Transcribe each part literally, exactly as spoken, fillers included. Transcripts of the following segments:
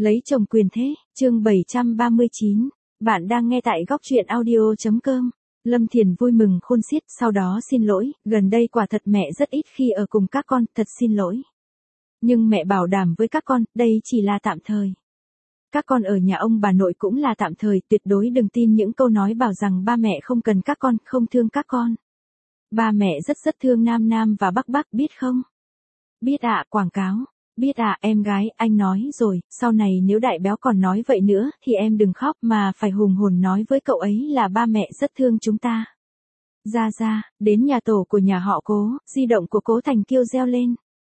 Lấy chồng quyền thế, chương bảy trăm ba mươi chín. Bạn đang nghe tại góc truyện audio chấm com. Lâm Thiền vui mừng khôn xiết, sau đó xin lỗi, gần đây quả thật mẹ rất ít khi ở cùng các con, thật xin lỗi. Nhưng mẹ bảo đảm với các con, đây chỉ là tạm thời. Các con ở nhà ông bà nội cũng là tạm thời, tuyệt đối đừng tin những câu nói bảo rằng ba mẹ không cần các con, không thương các con. Ba mẹ rất rất thương Nam Nam và Bắc Bắc, biết không? Biết ạ, quảng cáo. Biết ạ, em gái, anh nói rồi, sau này nếu đại béo còn nói vậy nữa, thì em đừng khóc mà phải hùng hồn nói với cậu ấy là ba mẹ rất thương chúng ta. Ra ra, đến nhà tổ của nhà họ Cố, di động của Cố Thành Kiêu reo lên.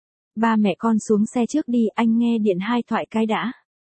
Ba mẹ con xuống xe trước đi, anh nghe điện hai thoại cái đã.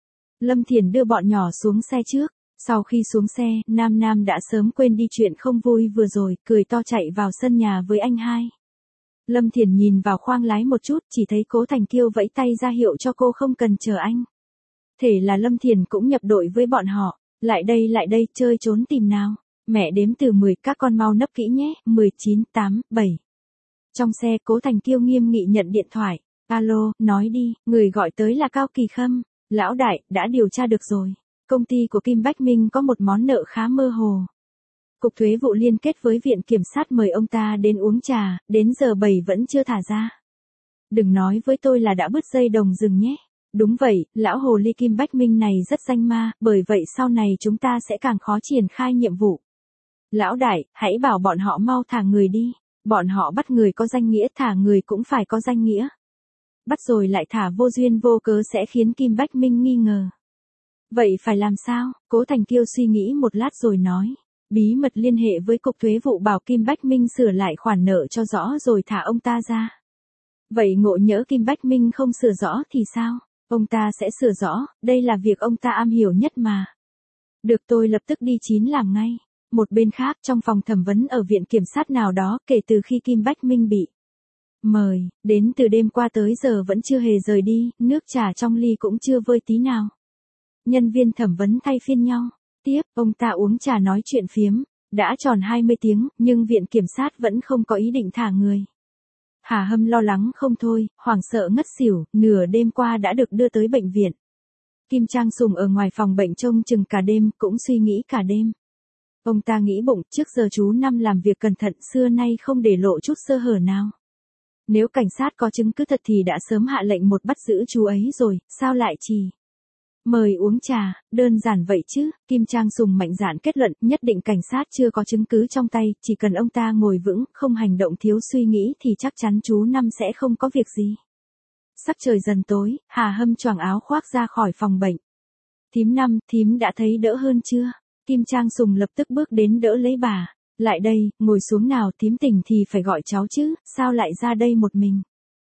Lâm Thiền đưa bọn nhỏ xuống xe trước. Sau khi xuống xe, Nam Nam đã sớm quên đi chuyện không vui vừa rồi, cười to chạy vào sân nhà với anh hai. Lâm Thiền nhìn vào khoang lái một chút, chỉ thấy Cố Thành Kiêu vẫy tay ra hiệu cho cô không cần chờ anh. Thế là Lâm Thiền cũng nhập đội với bọn họ. Lại đây lại đây, chơi trốn tìm nào. Mẹ đếm từ mười, các con mau nấp kỹ nhé, mười, chín, tám, bảy. Trong xe, Cố Thành Kiêu nghiêm nghị nhận điện thoại. Alo, nói đi, người gọi tới là Cao Kỳ Khâm. Lão đại, đã điều tra được rồi. Công ty của Kim Bách Minh có một món nợ khá mơ hồ. Cục thuế vụ liên kết với viện kiểm sát mời ông ta đến uống trà, đến giờ bảy vẫn chưa thả ra. Đừng nói với tôi là đã bứt dây đồng rừng nhé. Đúng vậy, lão hồ ly Kim Bách Minh này rất danh ma, bởi vậy sau này chúng ta sẽ càng khó triển khai nhiệm vụ. Lão đại, hãy bảo bọn họ mau thả người đi. Bọn họ bắt người có danh nghĩa, thả người cũng phải có danh nghĩa. Bắt rồi lại thả vô duyên vô cớ sẽ khiến Kim Bách Minh nghi ngờ. Vậy phải làm sao? Cố Thành Kiêu suy nghĩ một lát rồi nói. Bí mật liên hệ với Cục Thuế vụ bảo Kim Bách Minh sửa lại khoản nợ cho rõ rồi thả ông ta ra. Vậy ngộ nhỡ Kim Bách Minh không sửa rõ thì sao? Ông ta sẽ sửa rõ, đây là việc ông ta am hiểu nhất mà. Được, tôi lập tức đi chín làm ngay. Một bên khác, trong phòng thẩm vấn ở viện kiểm sát nào đó, kể từ khi Kim Bách Minh bị mời, đến từ đêm qua tới giờ vẫn chưa hề rời đi, nước trà trong ly cũng chưa vơi tí nào. Nhân viên thẩm vấn thay phiên nhau. Tiếp, ông ta uống trà nói chuyện phiếm. Đã tròn hai mươi tiếng, nhưng viện kiểm sát vẫn không có ý định thả người. Hà Hâm lo lắng không thôi, hoảng sợ ngất xỉu, nửa đêm qua đã được đưa tới bệnh viện. Kim Trang Sùng ở ngoài phòng bệnh trông chừng cả đêm, cũng suy nghĩ cả đêm. Ông ta nghĩ bụng, trước giờ chú Năm làm việc cẩn thận, xưa nay không để lộ chút sơ hở nào. Nếu cảnh sát có chứng cứ thật thì đã sớm hạ lệnh một bắt giữ chú ấy rồi, sao lại chỉ mời uống trà, đơn giản vậy chứ. Kim Trang Sùng mạnh dạn kết luận, nhất định cảnh sát chưa có chứng cứ trong tay, chỉ cần ông ta ngồi vững, không hành động thiếu suy nghĩ thì chắc chắn chú Năm sẽ không có việc gì. Sắc trời dần tối, Hà Hâm choàng áo khoác ra khỏi phòng bệnh. Thím Năm, thím đã thấy đỡ hơn chưa? Kim Trang Sùng lập tức bước đến đỡ lấy bà. Lại đây, ngồi xuống nào, thím tỉnh thì phải gọi cháu chứ, sao lại ra đây một mình?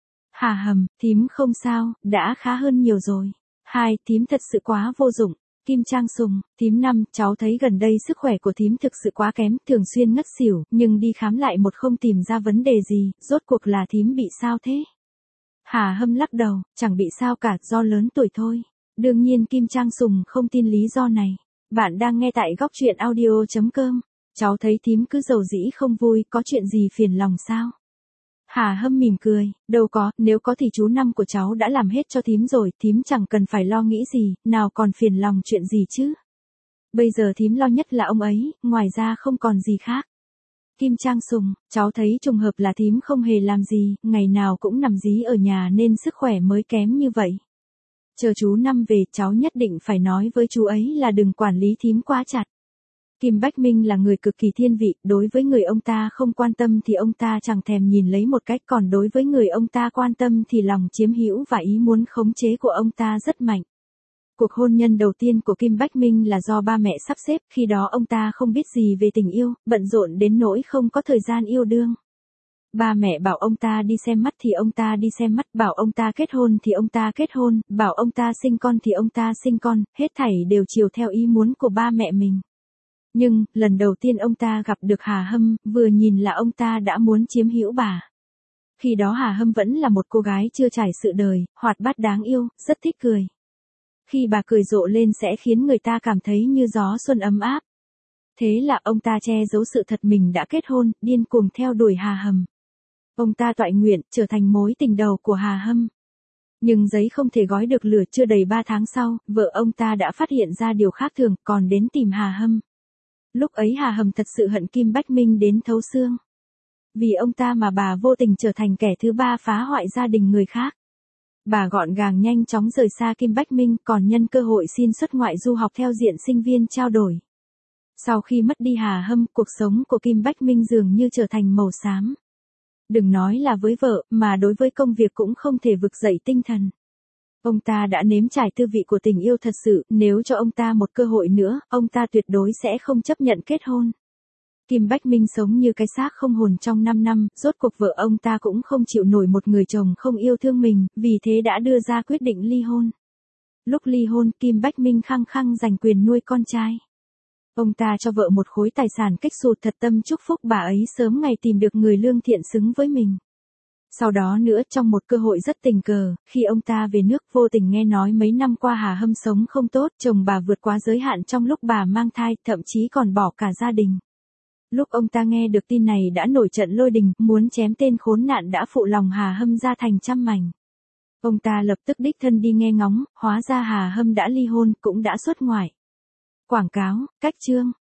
Hà Hầm, thím không sao, đã khá hơn nhiều rồi. Hai, thím thật sự quá vô dụng. Kim Trang Sùng, thím Năm, cháu thấy gần đây sức khỏe của thím thực sự quá kém, thường xuyên ngất xỉu, nhưng đi khám lại một không tìm ra vấn đề gì, rốt cuộc là thím bị sao thế? Hà Hâm lắc đầu, chẳng bị sao cả, do lớn tuổi thôi. Đương nhiên Kim Trang Sùng không tin lý do này. Bạn đang nghe tại góc truyện audio chấm com. Cháu thấy thím cứ dầu dĩ không vui, có chuyện gì phiền lòng sao? Hà Hâm mỉm cười, đâu có, nếu có thì chú Năm của cháu đã làm hết cho thím rồi, thím chẳng cần phải lo nghĩ gì, nào còn phiền lòng chuyện gì chứ? Bây giờ thím lo nhất là ông ấy, ngoài ra không còn gì khác. Kim Trang Sùng, cháu thấy trùng hợp là thím không hề làm gì, ngày nào cũng nằm dí ở nhà nên sức khỏe mới kém như vậy. Chờ chú Năm về, cháu nhất định phải nói với chú ấy là đừng quản lý thím quá chặt. Kim Bách Minh là người cực kỳ thiên vị, đối với người ông ta không quan tâm thì ông ta chẳng thèm nhìn lấy một cách, còn đối với người ông ta quan tâm thì lòng chiếm hữu và ý muốn khống chế của ông ta rất mạnh. Cuộc hôn nhân đầu tiên của Kim Bách Minh là do ba mẹ sắp xếp, khi đó ông ta không biết gì về tình yêu, bận rộn đến nỗi không có thời gian yêu đương. Ba mẹ bảo ông ta đi xem mắt thì ông ta đi xem mắt, bảo ông ta kết hôn thì ông ta kết hôn, bảo ông ta sinh con thì ông ta sinh con, hết thảy đều chiều theo ý muốn của ba mẹ mình. Nhưng, lần đầu tiên ông ta gặp được Hà Hâm, vừa nhìn là ông ta đã muốn chiếm hữu bà. Khi đó Hà Hâm vẫn là một cô gái chưa trải sự đời, hoạt bát đáng yêu, rất thích cười. Khi bà cười rộ lên sẽ khiến người ta cảm thấy như gió xuân ấm áp. Thế là ông ta che giấu sự thật mình đã kết hôn, điên cuồng theo đuổi Hà Hâm. Ông ta toại nguyện trở thành mối tình đầu của Hà Hâm. Nhưng giấy không thể gói được lửa, chưa đầy ba tháng sau, vợ ông ta đã phát hiện ra điều khác thường, còn đến tìm Hà Hâm. Lúc ấy Hà Hâm thật sự hận Kim Bách Minh đến thấu xương. Vì ông ta mà bà vô tình trở thành kẻ thứ ba phá hoại gia đình người khác. Bà gọn gàng nhanh chóng rời xa Kim Bách Minh, còn nhân cơ hội xin xuất ngoại du học theo diện sinh viên trao đổi. Sau khi mất đi Hà Hâm, cuộc sống của Kim Bách Minh dường như trở thành màu xám. Đừng nói là với vợ, mà đối với công việc cũng không thể vực dậy tinh thần. Ông ta đã nếm trải tư vị của tình yêu thật sự, nếu cho ông ta một cơ hội nữa, ông ta tuyệt đối sẽ không chấp nhận kết hôn. Kim Bách Minh sống như cái xác không hồn trong năm năm, rốt cuộc vợ ông ta cũng không chịu nổi một người chồng không yêu thương mình, vì thế đã đưa ra quyết định ly hôn. Lúc ly hôn, Kim Bách Minh khăng khăng giành quyền nuôi con trai. Ông ta cho vợ một khối tài sản kếch xù, thật tâm chúc phúc bà ấy sớm ngày tìm được người lương thiện xứng với mình. Sau đó nữa, trong một cơ hội rất tình cờ, khi ông ta về nước vô tình nghe nói mấy năm qua Hà Hâm sống không tốt, chồng bà vượt quá giới hạn trong lúc bà mang thai, thậm chí còn bỏ cả gia đình. Lúc ông ta nghe được tin này đã nổi trận lôi đình, muốn chém tên khốn nạn đã phụ lòng Hà Hâm ra thành trăm mảnh. Ông ta lập tức đích thân đi nghe ngóng, hóa ra Hà Hâm đã ly hôn, cũng đã xuất ngoại. Quảng cáo, cách chương.